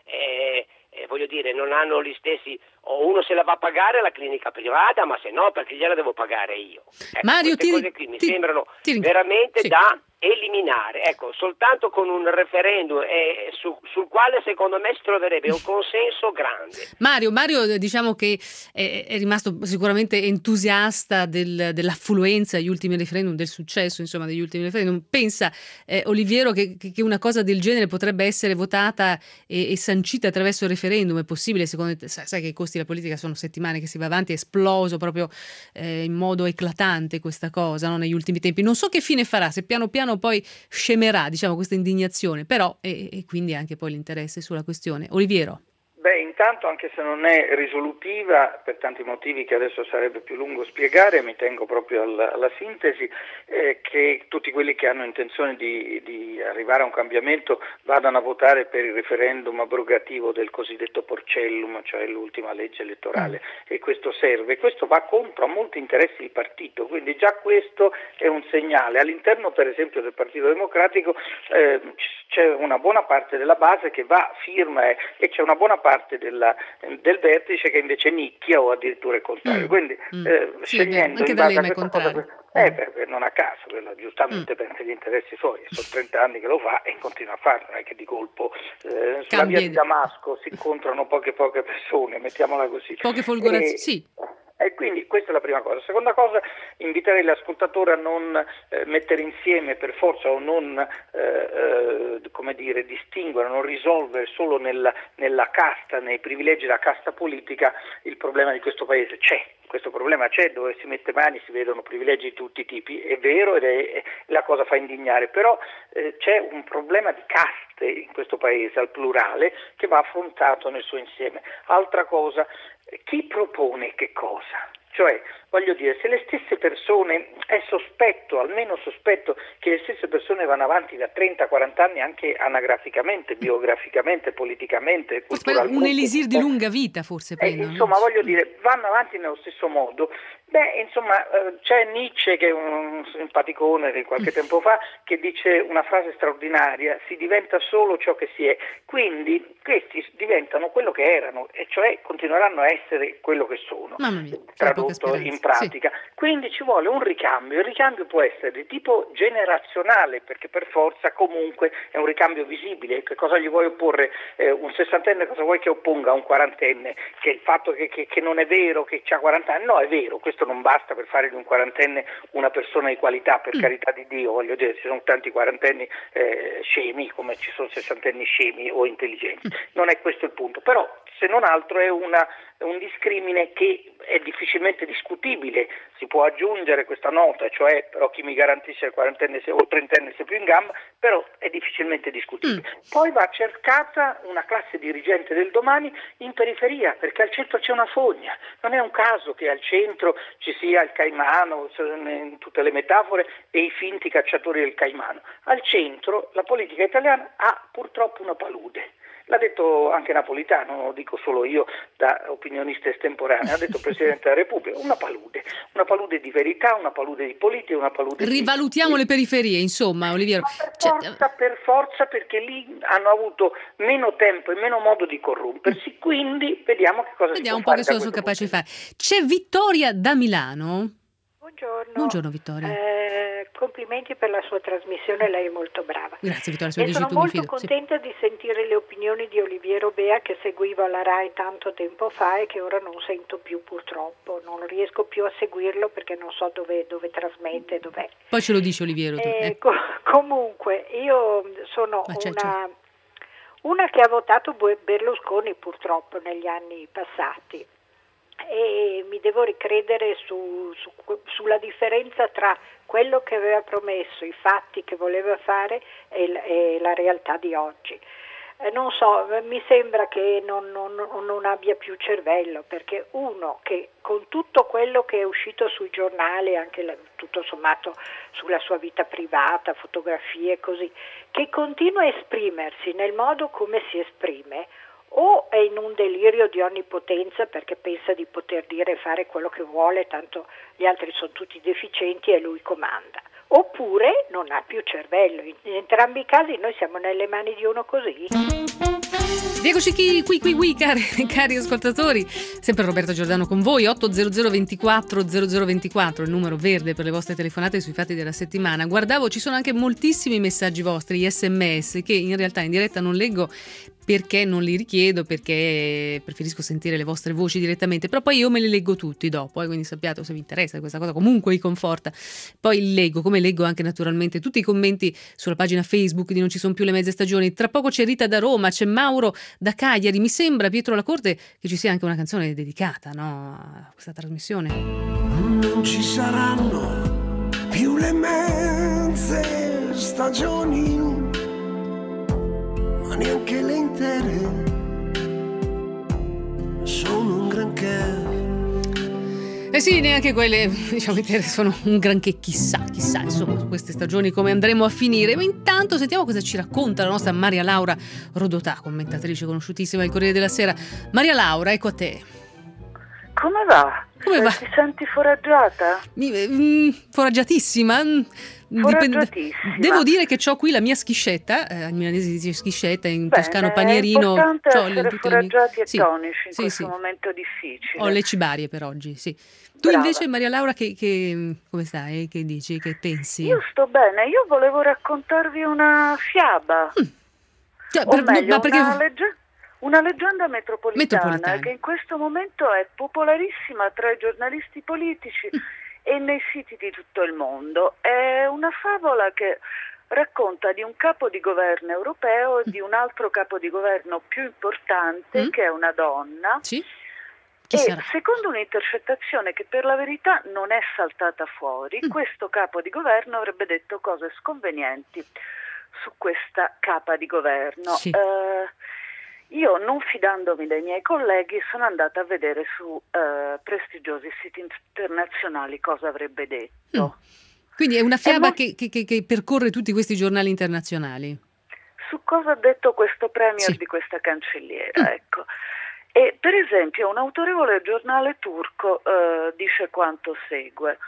S8: eh, eh, voglio dire non hanno gli stessi, o uno se la va a pagare alla clinica privata, ma se no perché gliela devo pagare io. Ecco,
S3: Mario,
S8: queste
S3: ti-
S8: cose qui mi
S3: ti-
S8: sembrano
S3: ti ring-
S8: veramente
S3: sì.
S8: da eliminare, ecco, soltanto con un referendum eh, su- sul quale secondo me si troverebbe un consenso grande.
S3: Mario, Mario eh, diciamo che è, è rimasto sicuramente entusiasta del- dell'affluenza agli ultimi referendum, del successo insomma degli ultimi referendum. Pensa eh, Oliviero che, che- che una cosa del genere potrebbe essere votata e, e sancita attraverso il referendum? È possibile secondo te? Sai, sai che i costi della politica sono settimane che si va avanti, è esploso proprio eh, in modo eclatante questa cosa, no? Negli ultimi tempi. Non so che fine farà, se piano piano poi scemerà diciamo questa indignazione, però e, e quindi anche poi l'interesse sulla questione. Oliviero.
S4: Beh, intanto anche se non è risolutiva, per tanti motivi che adesso sarebbe più lungo spiegare, mi tengo proprio alla, alla sintesi, eh, che tutti quelli che hanno intenzione di, di arrivare a un cambiamento vadano a votare per il referendum abrogativo del cosiddetto Porcellum, cioè l'ultima legge elettorale, mm. e questo serve. Questo va contro a molti interessi di partito, quindi già questo è un segnale. All'interno per esempio del Partito Democratico eh, c'è una buona parte della base che va, firma eh, e c'è una buona parte Della, del vertice che invece nicchia o addirittura il contrario,
S3: Mm,
S4: quindi
S3: mm.
S4: eh,
S3: Sì,
S4: scegliendo
S3: anche
S4: in
S3: da
S4: base a
S3: lei, ma è
S4: questa cosa,
S3: contrario.
S4: eh, beh, beh, non a caso, quello giustamente
S3: Mm.
S4: pensa agli interessi suoi, sono trenta anni che lo fa e continua a farlo, non è che di colpo eh, sulla
S3: Cambia
S4: via di
S3: idea.
S4: Damasco si incontrano poche poche persone, mettiamola così.
S3: Poche folgorazioni,
S4: E-
S3: sì.
S4: E quindi questa è la prima cosa. Seconda cosa, inviterei l'ascoltatore a non eh, mettere insieme per forza o non eh, eh, come dire, distinguere, non risolvere solo nella, nella casta, nei privilegi della casta politica il problema di questo paese. C'è, questo problema c'è, dove si mette mani si vedono privilegi di tutti i tipi, è vero ed è, è- la cosa fa indignare, però eh, c'è un problema di caste in questo paese al plurale che va affrontato nel suo insieme. Altra cosa, chi propone che cosa? Cioè, voglio dire, se le stesse persone, è sospetto, almeno sospetto, che le stesse persone vanno avanti da trenta quaranta anni anche anagraficamente, biograficamente, politicamente,
S3: Forse
S4: culturalmente.
S3: un elisir di lunga vita forse
S4: Eh,
S3: prendono.
S4: insomma,
S3: no?
S4: voglio dire, vanno avanti nello stesso modo. Beh, insomma, eh, c'è Nietzsche, che è un simpaticone di qualche tempo fa, che dice una frase straordinaria: si diventa solo ciò che si è. Quindi questi diventano quello che erano, e cioè continueranno a essere quello che sono,
S3: Mamma mia, c'è poca
S4: tradotto
S3: speranza.
S4: in pratica. Quindi ci vuole un ricambio. Il ricambio può essere di tipo generazionale, perché per forza comunque è un ricambio visibile. Che cosa gli vuoi opporre? Eh, un sessantenne cosa vuoi che opponga a un quarantenne? Che il fatto che, che, che non è vero che ha quaranta anni? No, è vero, questo non basta per fare di un quarantenne una persona di qualità, per
S3: Mm.
S4: carità di Dio, voglio dire, ci sono tanti quarantenni eh, scemi come ci sono sessantenni scemi o intelligenti, non è questo il punto, però se non altro è una, un discrimine che è difficilmente discutibile. Si può aggiungere questa nota, cioè però chi mi garantisce il quarantenne se- o il trentenne sia più in gamba, però è difficilmente discutibile. Poi va cercata una classe dirigente del domani in periferia, perché al centro c'è una fogna. Non è un caso che al centro ci sia il caimano, in tutte le metafore, e i finti cacciatori del caimano. Al centro la politica italiana ha purtroppo una palude. L'ha detto anche Napolitano, non lo dico solo io da opinionista estemporanea, ha detto il Presidente della Repubblica, una palude, una palude di verità, una palude di politica, una palude di...
S3: Rivalutiamo le periferie, insomma, Oliviero.
S4: Ma per
S3: Cioè,
S4: forza, per forza, perché lì hanno avuto meno tempo e meno modo di corrompersi, quindi vediamo che cosa
S3: vediamo
S4: si
S3: un po'
S4: può
S3: che
S4: fare
S3: cosa
S4: da
S3: sono
S4: questo
S3: capaci di fare. C'è Vittoria da Milano?
S9: Buongiorno.
S3: Buongiorno Vittoria.
S9: Eh, complimenti per la sua trasmissione, lei è molto brava.
S3: Grazie Vittoria, se lo
S9: E
S3: dici
S9: sono
S3: tu mi
S9: molto
S3: fido.
S9: contenta
S3: Sì.
S9: di sentire le opinioni di Oliviero Bea, che seguivo alla RAI tanto tempo fa e che ora non sento più purtroppo. Non riesco più a seguirlo perché non so dove, dove trasmette, dov'è.
S3: Poi ce lo dice Oliviero. Tu.
S9: Eh,
S3: Eh.
S9: co- comunque io sono
S3: Ma c'è,
S9: una, una che ha votato Bu- Berlusconi purtroppo negli anni passati e mi devo ricredere su, su, sulla differenza tra quello che aveva promesso, i fatti che voleva fare e, l- e la realtà di oggi. Eh, non so, mi sembra che non, non, non abbia più cervello, perché uno che con tutto quello che è uscito sui giornali, anche la, tutto sommato sulla sua vita privata, fotografie e così, che continua a esprimersi nel modo come si esprime, o è in un delirio di onnipotenza perché pensa di poter dire e fare quello che vuole, tanto gli altri sono tutti deficienti e lui comanda, oppure non ha più cervello. In entrambi i casi noi siamo nelle mani di uno così.
S3: Eccoci qui, qui, qui, qui cari, cari ascoltatori, sempre Roberta Giordano con voi. Otto zero zero ventiquattro zero zero ventiquattro, il numero verde per le vostre telefonate sui fatti della settimana. Guardavo, ci sono anche moltissimi messaggi vostri, gli sms, che in realtà in diretta non leggo perché non li richiedo, perché preferisco sentire le vostre voci direttamente, però poi io me li leggo tutti dopo, eh, quindi sappiate, se vi interessa questa cosa comunque vi conforta, poi li leggo, come leggo anche naturalmente tutti i commenti sulla pagina Facebook di Non ci sono più le mezze stagioni. Tra poco c'è Rita da Roma, c'è Mauro da Cagliari, mi sembra, Pietro Lacorte, che ci sia anche una canzone dedicata, no, a questa trasmissione.
S5: Non ci saranno più le mezze stagioni, ma neanche le intere, sono un granché.
S3: Eh sì, neanche quelle, diciamo, intere sono un granché, chissà, chissà, insomma, su queste stagioni come andremo a finire. Ma intanto sentiamo cosa ci racconta la nostra Maria Laura Rodotà, commentatrice conosciutissima del Corriere della Sera. Maria Laura, ecco a te.
S10: Come va?
S3: Come va?
S10: Ti senti foraggiata?
S3: Mi, mm, foraggiatissima?
S10: Foraggiatissima.
S3: Devo dire che ho qui la mia schiscetta, eh, in milanese si dice schiscetta, in
S10: Bene,
S3: toscano panierino.
S10: È importante
S3: c'ho
S10: essere
S3: le, tutte le mie...
S10: foraggiati e
S3: sì,
S10: tonici in
S3: sì,
S10: questo
S3: sì.
S10: momento difficile.
S3: Ho le cibarie per oggi, sì. Tu
S10: Brava.
S3: invece, Maria Laura, che, che come stai? Che dici? Che pensi?
S10: Io sto bene, io volevo raccontarvi una fiaba.
S3: Mm. Cioè,
S10: o
S3: per-
S10: meglio,
S3: ma perché...
S10: una, legge- una leggenda metropolitana,
S3: Metropolitana.
S10: che in questo momento è popolarissima tra i giornalisti politici
S3: Mm.
S10: e nei siti di tutto il mondo. È una favola che racconta di un capo di governo europeo e di un altro capo di governo più importante,
S3: Mm.
S10: che è una donna.
S3: Sì? Chi
S10: E
S3: sarà?
S10: secondo un'intercettazione che per la verità non è saltata fuori,
S3: Mm.
S10: questo capo di governo avrebbe detto cose sconvenienti su questa capa di governo.
S3: Sì.
S10: Eh, io, non fidandomi dei miei colleghi, sono andata a vedere su eh, prestigiosi siti internazionali cosa avrebbe detto.
S3: Mm. Quindi è una fiaba
S10: mo-
S3: che, che- che- che percorre tutti questi giornali internazionali.
S10: Su cosa ha detto questo premier
S3: Sì.
S10: di questa cancelliera, ecco. E per esempio un autorevole giornale turco eh, dice quanto segue: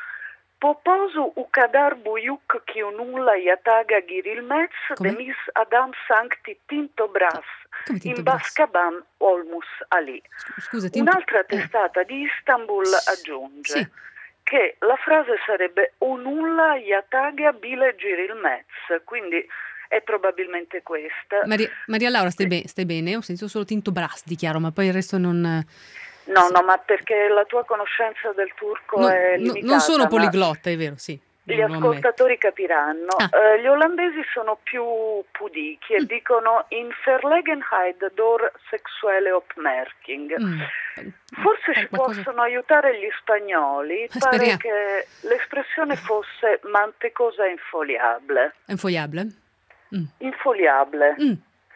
S10: Popozu u kadar buyuk ki unulla yataga girilmez
S3: Come?
S10: demis adam sancti tinto bras
S3: Come Tinto
S10: in
S3: Brass?
S10: Baskaban olmus ali.
S3: Scu- Scusa, Tinto-
S10: Un'altra
S3: eh.
S10: testata di Istanbul aggiunge
S3: Sì.
S10: che la frase sarebbe unulla yataga bile girilmez, quindi è probabilmente questa.
S3: Maria, Maria Laura, stai, be- stai bene? Ho sentito solo Tinto Brass, dichiaro, ma poi il resto non...
S10: No,
S3: sì.
S10: no, ma perché la tua conoscenza del turco
S3: no,
S10: è
S3: no,
S10: limitata.
S3: non sono
S10: ma
S3: poliglotta, è vero, sì.
S10: Gli
S3: lo ammetto.
S10: ascoltatori capiranno.
S3: Ah.
S10: Eh, gli olandesi sono più pudichi e
S3: Mm.
S10: dicono in verlegenheid door sexuelle opmerking.
S3: Mm.
S10: Forse
S3: Fare
S10: ci
S3: qualcosa-
S10: possono aiutare gli spagnoli. Pare
S3: Speriamo.
S10: che l'espressione fosse mantecosa infoliable.
S3: Infogliable? Mm.
S10: Infoliable.
S3: Mm.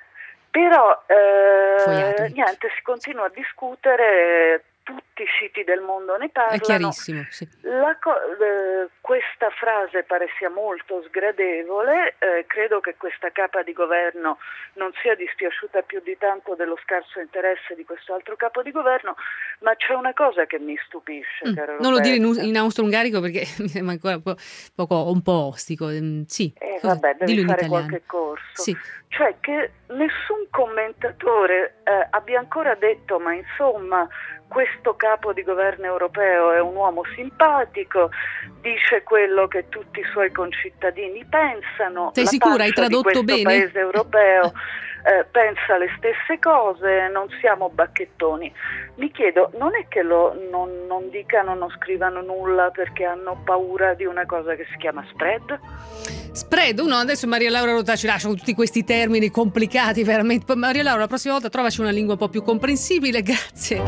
S10: Però eh,
S3: Fogliato.
S10: niente, si continua a discutere, tutti i siti del mondo ne
S3: È
S10: parlano.
S3: chiarissimo, sì.
S10: La co- eh, questa frase pare sia molto sgradevole, eh, credo che questa capa di governo non sia dispiaciuta più di tanto dello scarso interesse di questo altro capo di governo, ma c'è una cosa che mi stupisce,
S3: Mm,
S10: caro
S3: non lo dire in,
S10: Roberta.
S3: in austro-ungarico perché mi sembra ancora un po', poco, un po' ostico. Mm, Sì,
S10: Eh,
S3: cosa-
S10: vabbè, devi
S3: dillo in
S10: fare
S3: italiano.
S10: qualche corso.
S3: Sì.
S10: Cioè che nessun commentatore eh, abbia ancora detto, ma insomma, questo capo di governo europeo è un uomo simpatico, dice quello che tutti i suoi concittadini pensano.
S3: Sei
S10: la
S3: sicura? Hai
S10: pancia di
S3: tradotto
S10: questo
S3: bene?
S10: paese europeo eh, pensa le stesse cose, non siamo bacchettoni. Mi chiedo, non è che lo, non, non dicano, non scrivano nulla perché hanno paura di una cosa che si chiama spread?
S3: Spread, uno adesso Maria Laura Rota ci lascia con tutti questi termini complicati veramente. Poi, Maria Laura, la prossima volta trovaci una lingua un po' più comprensibile, grazie.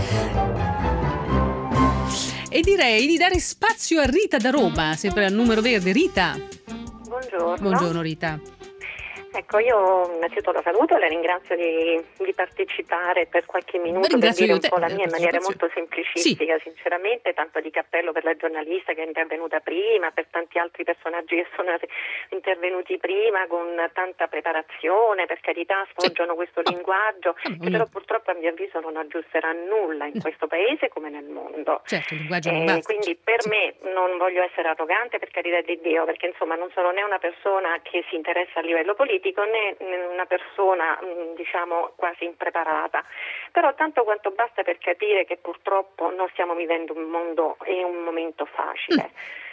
S3: E direi di dare spazio a Rita da Roma, sempre al numero verde. Rita.
S11: Buongiorno.
S3: Buongiorno Rita.
S11: Ecco, io innanzitutto la saluto e la ringrazio di, di partecipare per qualche minuto per
S3: Ringrazio
S11: dire
S3: io
S11: un
S3: te
S11: po' la
S3: per
S11: mia in
S3: la
S11: maniera
S3: partecipazione.
S11: molto semplicistica, sinceramente, tanto di cappello per la giornalista che è intervenuta prima, per tanti altri personaggi che sono intervenuti prima con tanta preparazione, per carità sfoggiano questo linguaggio, che però purtroppo a mio avviso non aggiusterà nulla in questo paese come nel mondo.
S3: Certo, il linguaggio non
S11: Eh,
S3: basta.
S11: quindi per me, non voglio essere arrogante, per carità di Dio, perché insomma non sono né una persona che si interessa a livello politico né né una persona mh, diciamo quasi impreparata, però tanto quanto basta per capire che purtroppo non stiamo vivendo un mondo e un momento facile.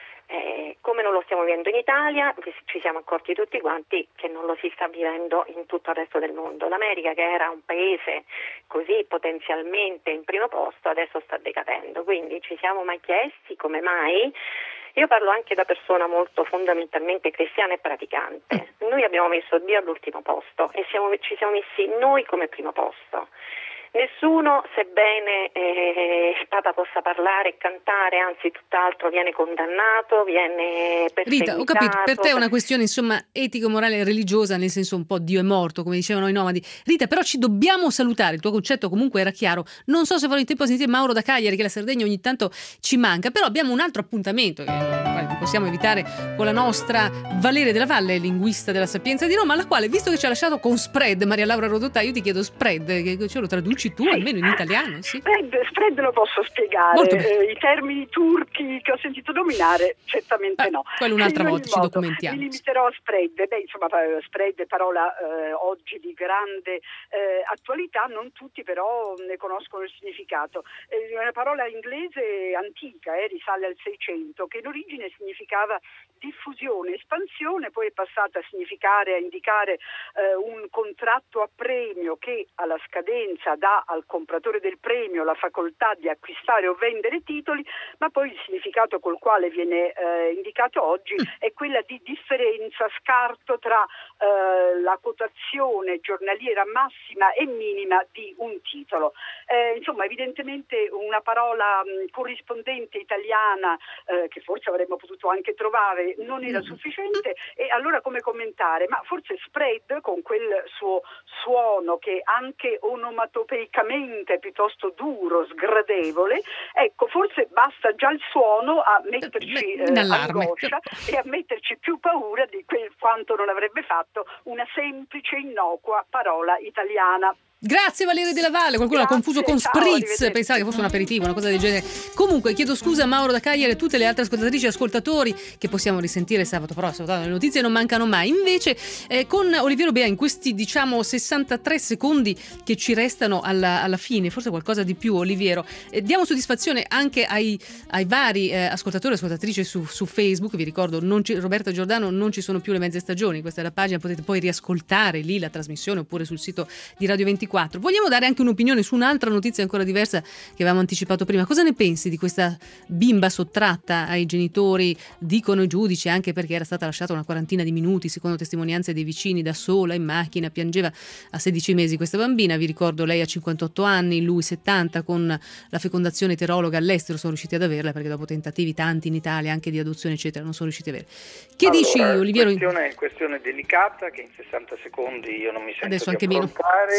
S11: Eh, come non lo stiamo vivendo in Italia, ci siamo accorti tutti quanti che non lo si sta vivendo in tutto il resto del mondo. L'America, che era un paese così potenzialmente in primo posto, adesso sta decadendo, quindi ci siamo mai chiesti come mai? Io parlo anche da persona molto fondamentalmente cristiana e praticante. Noi abbiamo messo Dio all'ultimo posto e siamo, ci siamo messi noi come primo posto. Nessuno, sebbene eh, Papa possa parlare e cantare, anzi tutt'altro, viene condannato, viene perseguitato.
S3: Rita, ho capito, per te è una questione insomma etico, morale e religiosa, nel senso un po' Dio è morto, come dicevano i nomadi. Rita, però ci dobbiamo salutare, il tuo concetto comunque era chiaro. Non so se farò in tempo a sentire Mauro da Cagliari, che la Sardegna ogni tanto ci manca, però abbiamo un altro appuntamento che non possiamo evitare con la nostra Valeria della Valle, linguista della Sapienza di Roma, alla quale, visto che ci ha lasciato con spread Maria Laura Rodotà, io ti chiedo spread, che ce lo traduci tu, almeno in italiano, sì?
S12: Spread, spread lo posso spiegare, eh, i termini turchi che ho sentito nominare certamente
S3: ah,
S12: no.
S3: Quello un'altra
S12: In ogni
S3: volta, ci
S12: modo,
S3: documentiamo.
S12: Mi limiterò a spread, beh insomma spread è parola eh, oggi di grande eh, attualità, non tutti però ne conoscono il significato. È una parola inglese antica, eh, risale al Seicento, che in origine significava diffusione, espansione, poi è passata a significare, a indicare eh, un contratto a premio che alla scadenza dà al compratore del premio la facoltà di acquistare o vendere titoli, ma poi il significato col quale viene eh, indicato oggi è quella di differenza, scarto tra eh, la quotazione giornaliera massima e minima di un titolo. Eh, insomma, evidentemente una parola mh, corrispondente italiana eh, che forse avremmo potuto anche trovare non era sufficiente, e allora come commentare? Ma forse spread, con quel suo suono che anche onomatopeicamente è piuttosto duro, sgradevole, ecco, forse basta già il suono a metterci eh, angoscia e a metterci più paura di quel quanto non avrebbe fatto una semplice, innocua parola italiana.
S3: Grazie Valeria della Valle, qualcuno
S12: Grazie,
S3: l'ha confuso con
S12: ciao,
S3: spritz, pensava che fosse un aperitivo, una cosa del genere. Comunque chiedo scusa a Mauro da Cagliari e a tutte le altre ascoltatrici e ascoltatori che possiamo risentire sabato prossimo, le notizie non mancano mai. Invece eh, con Oliviero Bea in questi diciamo sessantatré secondi che ci restano alla, alla fine, forse qualcosa di più Oliviero, eh, diamo soddisfazione anche ai, ai vari eh, ascoltatori e ascoltatrici su, su Facebook. Vi ricordo, non ci, Roberta Giordano, non ci sono più le mezze stagioni, questa è la pagina, potete poi riascoltare lì la trasmissione oppure sul sito di Radio ventiquattro. Vogliamo dare anche un'opinione su un'altra notizia ancora diversa che avevamo anticipato prima. Cosa ne pensi di questa bimba sottratta ai genitori, dicono i giudici, anche perché era stata lasciata una quarantina di minuti, secondo testimonianze dei vicini, da sola in macchina, piangeva a sedici mesi questa bambina. Vi ricordo, lei ha cinquantotto anni, lui settanta, con la fecondazione eterologa all'estero sono riusciti ad averla, perché dopo tentativi tanti in Italia anche di adozione eccetera non sono riusciti ad averla. Che
S4: allora,
S3: dici Oliviero?
S4: Questione, questione delicata che in sessanta secondi io non mi sento
S3: Adesso
S4: di
S3: anche meno.
S4: affrontare.
S3: Sì?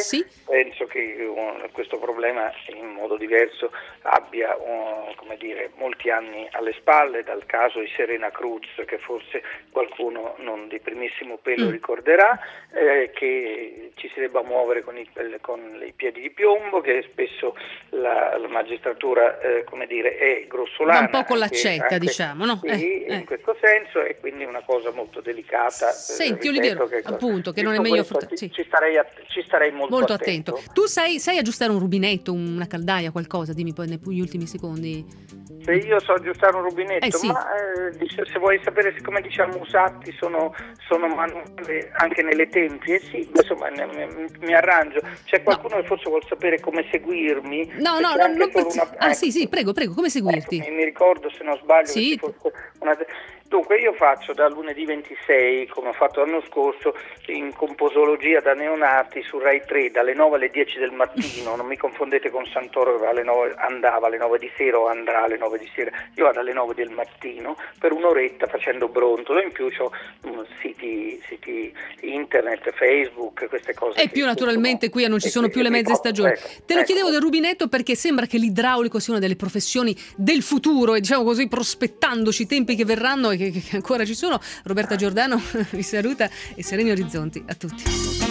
S4: penso che uh, questo problema in modo diverso abbia uh, come dire, molti anni alle spalle, dal caso di Serena Cruz, che forse qualcuno non di primissimo pelo mm. ricorderà, eh, che ci si debba muovere con i, con i piedi di piombo, che spesso la, la magistratura eh, come dire, è grossolana.
S3: Va un po' con
S4: anche,
S3: l'accetta,
S4: anche,
S3: diciamo, no?
S4: Sì,
S3: eh,
S4: in
S3: eh.
S4: questo senso, e quindi una cosa molto delicata.
S3: Senti,
S4: eh,
S3: Oliviero,
S4: che,
S3: appunto, che non è meglio
S4: questo,
S3: affrontare.
S4: Ci,
S3: sì.
S4: ci, starei, ci starei molto,
S3: molto
S4: attento.
S3: attento. Tu sai, sai aggiustare un rubinetto, una caldaia, qualcosa? Dimmi poi negli ultimi secondi.
S4: Se io so aggiustare un rubinetto,
S3: eh sì.
S4: ma eh, se vuoi sapere, come diciamo usati sono, sono manuali anche nelle tempie, sì, insomma ne, mi, mi arrangio. C'è qualcuno no. che forse vuol sapere come seguirmi?
S3: No, no, no, non pensi... una... Ah
S4: ecco.
S3: sì, sì, prego, prego, come seguirti?
S4: Ecco, mi, mi ricordo, se non sbaglio,
S3: sì.
S4: una... Dunque io faccio da lunedì ventisei, come ho fatto l'anno scorso, in composologia da neonati su Rai tre dalle nove alle dieci del mattino, non mi confondete con Santoro che alle nove andava alle nove di sera o andrà alle nove di sera, io vado alle nove del mattino per un'oretta facendo brontolo, in più ho um, siti, siti internet, Facebook, queste cose.
S3: E più naturalmente qui non ci sono più le mezze stagioni.
S4: Ecco,
S3: Te lo
S4: ecco.
S3: chiedevo del rubinetto perché sembra che l'idraulico sia una delle professioni del futuro e diciamo così prospettandoci i tempi che verranno e che, che ancora ci sono. Roberta Giordano vi saluta e sereni orizzonti a tutti.